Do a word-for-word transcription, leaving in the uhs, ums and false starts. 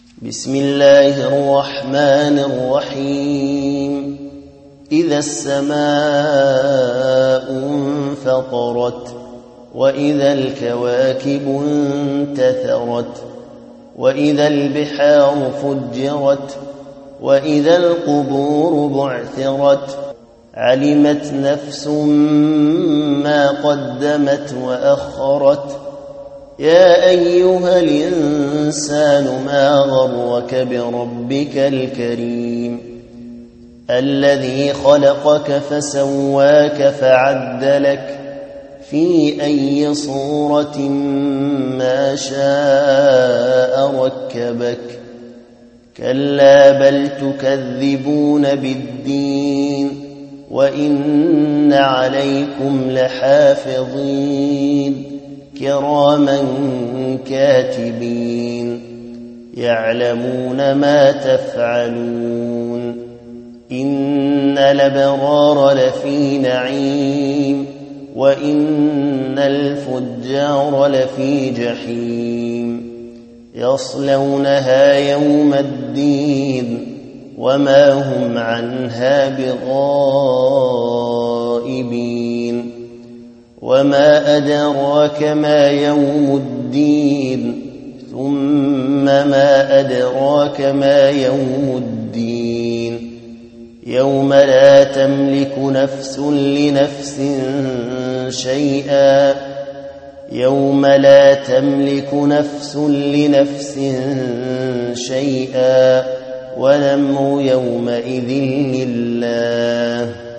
بسم الله الرحمن الرحيم إذا السماء انفطرت وإذا الكواكب انتثرت وإذا البحار فجرت وإذا القبور بعثرت علمت نفس ما قدمت وأخرت يا أيها الإنسان ما غرك بربك الكريم الذي خلقك فسواك فعدلك في أي صورة ما شاء ركبك كلا بل تكذبون بالدين وإن عليكم لحافظين كراما كاتبين يعلمون ما تفعلون إن الأبرار لفي نعيم وإن الفجار لفي جحيم يصلونها يوم الدين وما هم عنها بغائبين وما أدراك ما يوم الدين ثم ما أدراك ما يوم الدين يوم لا تملك نفس لنفس شيئا يوم لا تملك نفس لنفس شيئا والأمر يومئذ لله